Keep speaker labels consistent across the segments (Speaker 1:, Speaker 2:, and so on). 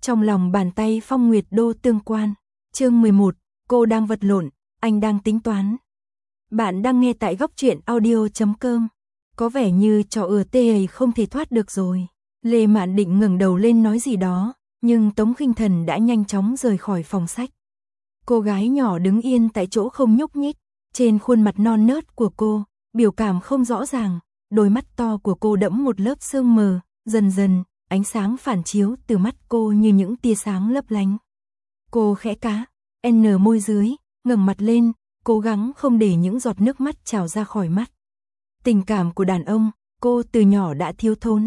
Speaker 1: Trong lòng bàn tay Phong Nguyệt Đô tương quan. Chương 11, cô đang vật lộn, anh đang tính toán. Bạn đang nghe tại góc truyện audio.com. Có vẻ như trò tê không thể thoát được rồi. Lê Mạn định ngẩng đầu lên nói gì đó, nhưng Tống Khinh Thần đã nhanh chóng rời khỏi phòng sách. Cô gái nhỏ đứng yên tại chỗ không nhúc nhích, trên khuôn mặt non nớt của cô, biểu cảm không rõ ràng, đôi mắt to của cô đẫm một lớp sương mờ, dần dần, ánh sáng phản chiếu từ mắt cô như những tia sáng lấp lánh. Cô khẽ cá, môi dưới, ngẩng mặt lên, cố gắng không để những giọt nước mắt trào ra khỏi mắt. Tình cảm của đàn ông, cô từ nhỏ đã thiếu thốn.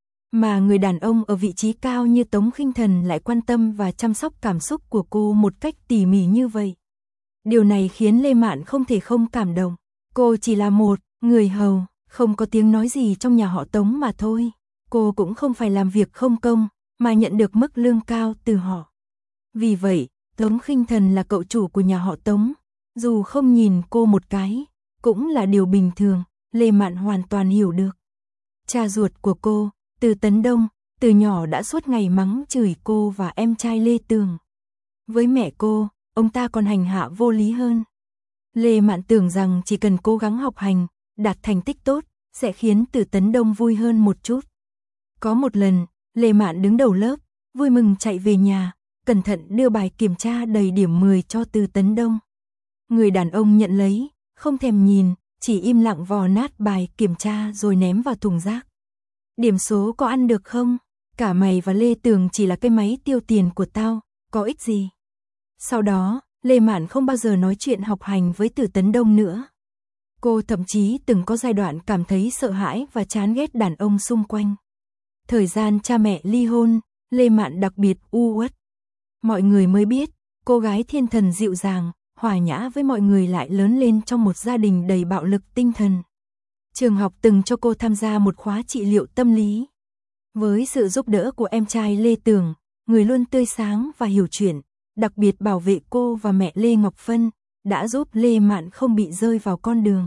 Speaker 1: Mà người đàn ông ở vị trí cao như Tống Khinh Thần lại quan tâm và chăm sóc cảm xúc của cô một cách tỉ mỉ như vậy. Điều này khiến Lê Mạn không thể không cảm động. Cô chỉ là một người hầu, không có tiếng nói gì trong nhà họ Tống mà thôi. Cô cũng không phải làm việc không công, mà nhận được mức lương cao từ họ. Vì vậy, Tống Khinh Thần là cậu chủ của nhà họ Tống. Dù không nhìn cô một cái, cũng là điều bình thường, Lê Mạn hoàn toàn hiểu được. Cha ruột của cô, Từ Tấn Đông, từ nhỏ đã suốt ngày mắng chửi cô và em trai Lê Tường. Với mẹ cô, ông ta còn hành hạ vô lý hơn. Lê Mạn tưởng rằng chỉ cần cố gắng học hành, đạt thành tích tốt, sẽ khiến Từ Tấn Đông vui hơn một chút. Có một lần, Lê Mạn đứng đầu lớp, vui mừng chạy về nhà, cẩn thận đưa bài kiểm tra đầy điểm 10 cho Từ Tấn Đông. Người đàn ông nhận lấy, không thèm nhìn, chỉ im lặng vò nát bài kiểm tra rồi ném vào thùng rác. Điểm số có ăn được không? Cả mày và Lê Tường chỉ là cái máy tiêu tiền của tao, có ích gì? Sau đó, Lê Mạn không bao giờ nói chuyện học hành với Từ Tấn Đông nữa. Cô thậm chí từng có giai đoạn cảm thấy sợ hãi và chán ghét đàn ông xung quanh. Thời gian cha mẹ ly hôn, Lê Mạn đặc biệt u uất. Mọi người mới biết, cô gái thiên thần dịu dàng, hòa nhã với mọi người lại lớn lên trong một gia đình đầy bạo lực tinh thần. Trường học từng cho cô tham gia một khóa trị liệu tâm lý. Với sự giúp đỡ của em trai Lê Tường, người luôn tươi sáng và hiểu chuyện, đặc biệt bảo vệ cô và mẹ Lê Ngọc Phân, đã giúp Lê Mạn không bị rơi vào con đường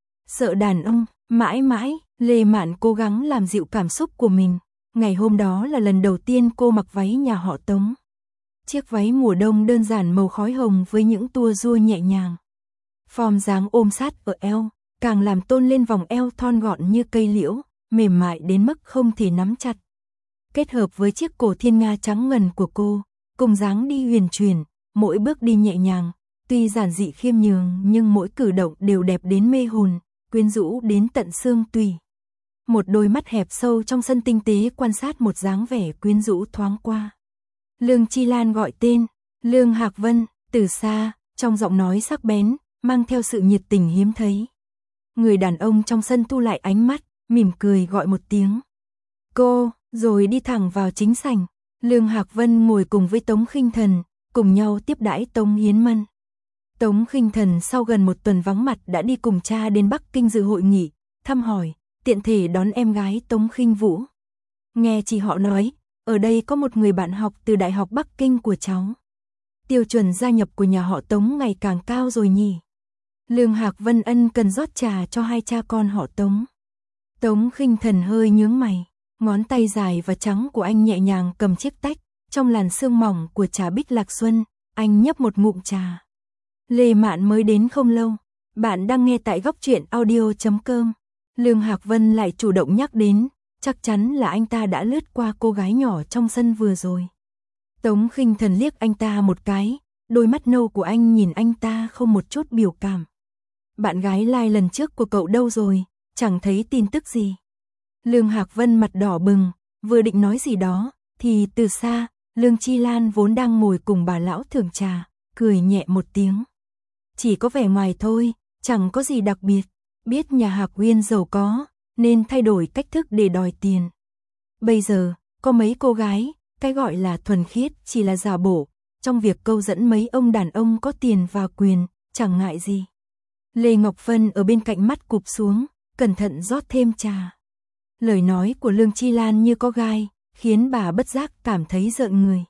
Speaker 1: sợ đàn ông. Mãi mãi, Lê Mạn cố gắng làm dịu cảm xúc của mình. Ngày hôm đó là lần đầu tiên cô mặc váy nhà họ Tống. Chiếc váy mùa đông đơn giản màu khói hồng với những tua rua nhẹ nhàng. Form dáng ôm sát ở eo, càng làm tôn lên vòng eo thon gọn như cây liễu, mềm mại đến mức không thể nắm chặt. Kết hợp với chiếc cổ thiên nga trắng ngần của cô, cùng dáng đi huyền chuyển, mỗi bước đi nhẹ nhàng, tuy giản dị khiêm nhường nhưng mỗi cử động đều đẹp đến mê hồn, quyến rũ đến tận xương tủy. Một đôi mắt hẹp sâu trong sân tinh tế quan sát một dáng vẻ quyến rũ thoáng qua. Lương Chi Lan gọi tên, Lương Hạc Vân, từ xa, trong giọng nói sắc bén, mang theo sự nhiệt tình hiếm thấy. Người đàn ông trong sân thu lại ánh mắt, mỉm cười gọi một tiếng. Cô, rồi đi thẳng vào chính sảnh. Lương Hạc Vân ngồi cùng với Tống Khinh Thần, cùng nhau tiếp đãi Tống Hiến Mân. Tống Khinh Thần sau gần một tuần vắng mặt đã đi cùng cha đến Bắc Kinh dự hội nghị, thăm hỏi, tiện thể đón em gái Tống Khinh Vũ. Nghe chị họ nói, ở đây có một người bạn học từ Đại học Bắc Kinh của cháu. Tiêu chuẩn gia nhập của nhà họ Tống ngày càng cao rồi nhỉ. Lương Hạc Vân ân cần rót trà cho hai cha con họ Tống. Tống Khinh Thần hơi nhướng mày, ngón tay dài và trắng của anh nhẹ nhàng cầm chiếc tách, trong làn sương mỏng của trà Bích Lạc Xuân, anh nhấp một ngụm trà. Lê Mạn mới đến không lâu, bạn đang nghe tại góc truyện audio.com. Lương Hạc Vân lại chủ động nhắc đến, chắc chắn là anh ta đã lướt qua cô gái nhỏ trong sân vừa rồi. Tống Khinh Thần liếc anh ta một cái, đôi mắt nâu của anh nhìn anh ta không một chút biểu cảm. Bạn gái lai lần trước của cậu đâu rồi, chẳng thấy tin tức gì. Lương Hạc Vân mặt đỏ bừng, vừa định nói gì đó, thì từ xa, Lương Chi Lan vốn đang ngồi cùng bà lão thưởng trà, cười nhẹ một tiếng. Chỉ có vẻ ngoài thôi, chẳng có gì đặc biệt, biết nhà Hạc Uyên giàu có, nên thay đổi cách thức để đòi tiền. Bây giờ, có mấy cô gái, cái gọi là thuần khiết chỉ là giả bộ, trong việc câu dẫn mấy ông đàn ông có tiền và quyền, chẳng ngại gì. Lê Ngọc Phân ở bên cạnh mắt cụp xuống, cẩn thận rót thêm trà. Lời nói của Lương Chi Lan như có gai, khiến bà bất giác cảm thấy rợn người.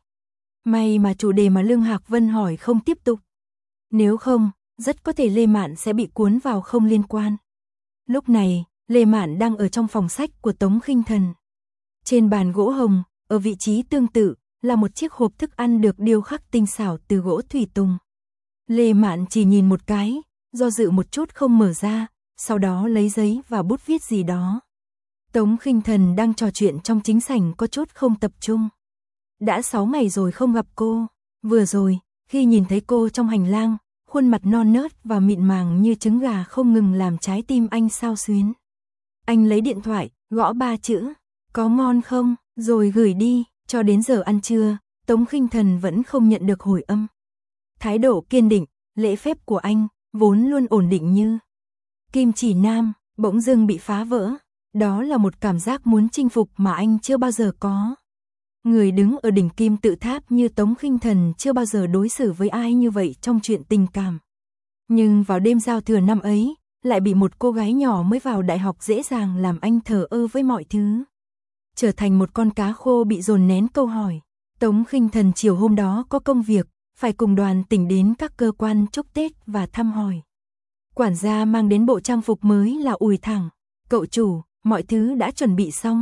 Speaker 1: May mà chủ đề mà Lương Hạc Vân hỏi không tiếp tục. Nếu không, rất có thể Lê Mạn sẽ bị cuốn vào không liên quan. Lúc này, Lê Mạn đang ở trong phòng sách của Tống Khinh Thần. Trên bàn gỗ hồng, ở vị trí tương tự, là một chiếc hộp thức ăn được điêu khắc tinh xảo từ gỗ thủy tùng. Lê Mạn chỉ nhìn một cái, do dự một chút không mở ra, sau đó lấy giấy và bút viết gì đó. Tống Khinh Thần đang trò chuyện trong chính sảnh có chút không tập trung. Đã 6 ngày rồi không gặp cô, vừa rồi, khi nhìn thấy cô trong hành lang, khuôn mặt non nớt và mịn màng như trứng gà không ngừng làm trái tim anh xao xuyến. Anh lấy điện thoại, gõ 3 chữ, có ngon không, rồi gửi đi, cho đến giờ ăn trưa, Tống Khinh Thần vẫn không nhận được hồi âm. Thái độ kiên định, lễ phép của anh, vốn luôn ổn định như kim chỉ nam, bỗng dưng bị phá vỡ. Đó là một cảm giác muốn chinh phục mà anh chưa bao giờ có. Người đứng ở đỉnh kim tự tháp như Tống Khinh Thần chưa bao giờ đối xử với ai như vậy trong chuyện tình cảm. Nhưng vào đêm giao thừa năm ấy, lại bị một cô gái nhỏ mới vào đại học dễ dàng làm anh thờ ơ với mọi thứ. Trở thành một con cá khô bị dồn nén câu hỏi. Tống Khinh Thần chiều hôm đó có công việc, phải cùng đoàn tỉnh đến các cơ quan chúc Tết và thăm hỏi. Quản gia mang đến bộ trang phục mới là ủi thẳng. Cậu chủ, mọi thứ đã chuẩn bị xong.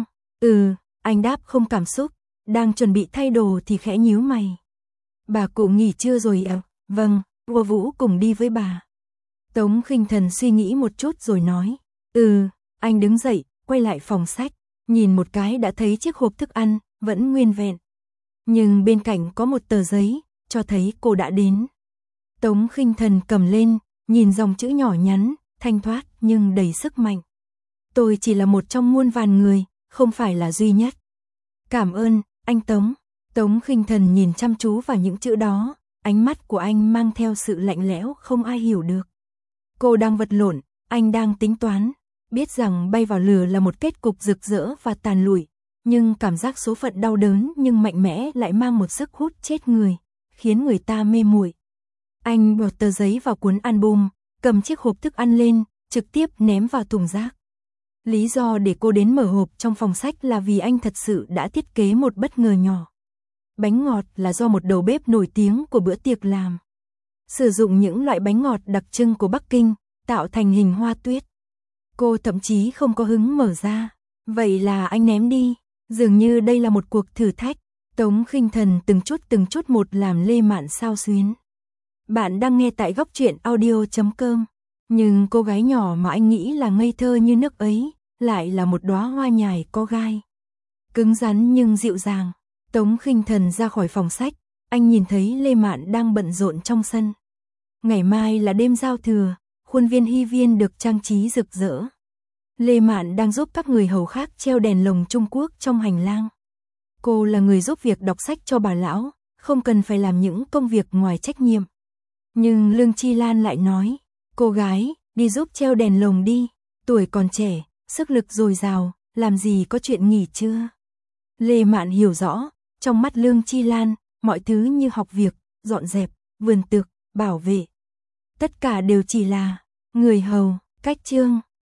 Speaker 1: Anh đáp không cảm xúc. Đang chuẩn bị thay đồ thì khẽ nhíu mày. Bà cụ nghỉ trưa rồi ạ? Vâng, cô Vũ cùng đi với bà. Tống Khinh Thần suy nghĩ một chút rồi nói. Anh đứng dậy, quay lại phòng sách. Nhìn một cái đã thấy chiếc hộp thức ăn, vẫn nguyên vẹn. Nhưng bên cạnh có một tờ giấy, cho thấy cô đã đến. Tống Khinh Thần cầm lên, nhìn dòng chữ nhỏ nhắn, thanh thoát nhưng đầy sức mạnh. Tôi chỉ là một trong muôn vàn người, không phải là duy nhất. Cảm ơn, anh Tống. Tống Khinh Thần nhìn chăm chú vào những chữ đó, ánh mắt của anh mang theo sự lạnh lẽo không ai hiểu được. Cô đang vật lộn, anh đang tính toán, biết rằng bay vào lửa là một kết cục rực rỡ và tàn lụi, nhưng cảm giác số phận đau đớn nhưng mạnh mẽ lại mang một sức hút chết người, khiến người ta mê muội. Anh bỏ tờ giấy vào cuốn album, cầm chiếc hộp thức ăn lên, trực tiếp ném vào thùng rác. Lý do để cô đến mở hộp trong phòng sách là vì anh thật sự đã thiết kế một bất ngờ nhỏ. Bánh ngọt là do một đầu bếp nổi tiếng của bữa tiệc làm. Sử dụng những loại bánh ngọt đặc trưng của Bắc Kinh, tạo thành hình hoa tuyết. Cô thậm chí không có hứng mở ra. Vậy là anh ném đi. Dường như đây là một cuộc thử thách. Tống Khinh Thần từng chút một làm Lê Mạn xao xuyến. Bạn đang nghe tại góc truyện audio.com. Nhưng cô gái nhỏ mà anh nghĩ là ngây thơ như nước ấy, lại là một đóa hoa nhài có gai. Cứng rắn nhưng dịu dàng. Tống Khinh Thần ra khỏi phòng sách, anh nhìn thấy Lê Mạn đang bận rộn trong sân. Ngày mai là đêm giao thừa, khuôn viên Hy Viên được trang trí rực rỡ. Lê Mạn đang giúp các người hầu khác treo đèn lồng Trung Quốc trong hành lang. Cô là người giúp việc đọc sách cho bà lão, không cần phải làm những công việc ngoài trách nhiệm. Nhưng Lương Chi Lan lại nói, cô gái, đi giúp treo đèn lồng đi, tuổi còn trẻ, sức lực dồi dào, làm gì có chuyện nghỉ trưa. Lê Mạn hiểu rõ, trong mắt Lương Chi Lan, mọi thứ như học việc, dọn dẹp, vườn tược, bảo vệ. Tất cả đều chỉ là người hầu, cách chương.